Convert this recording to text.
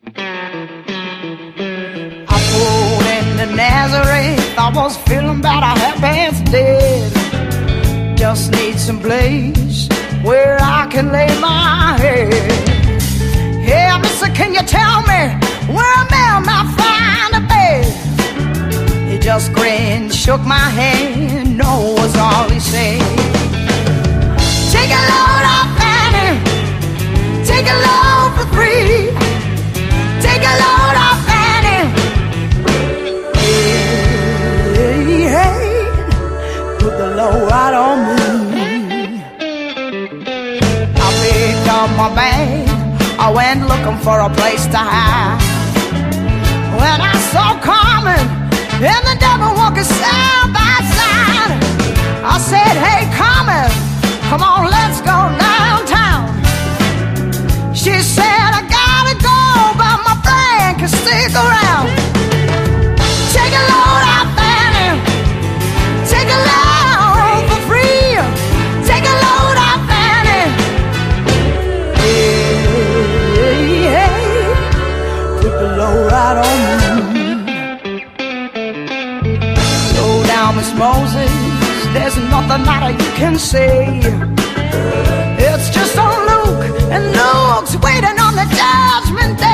I pulled into Nazareth, I was feeling about a half past dead. Just need some place where I can lay my head. Hey, mister, can you tell me where a man might find a bed? He just grinned, shook my hand, no was all he said. Take a load off Annie, take a load for free. Take a load off Annie. Hey, hey, put the load right on me. I picked up my bag, I went looking for a place to hide. When I saw Carmen and the devil walking side by side, I said, hey Carmen, come on, let's go downtown. She said, I gotta go, but my friend can stick around. Take a load out, Fanny. Take a load for free. Take a load out, Fanny. Hey, hey, put the load right on me. Slow down, Miss Moses, there's nothing that you can say. It's just on Luke, and Luke's waiting on the judgment day.